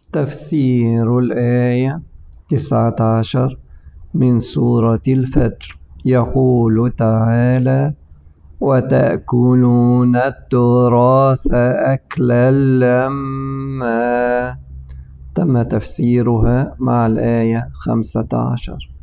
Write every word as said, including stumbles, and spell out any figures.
تفسير الآية تسعة عشر من سورة الفجر. يقول تعالى: وتأكلون التراث أكلا لما. تم تفسيرها مع الآية خمسة عشر.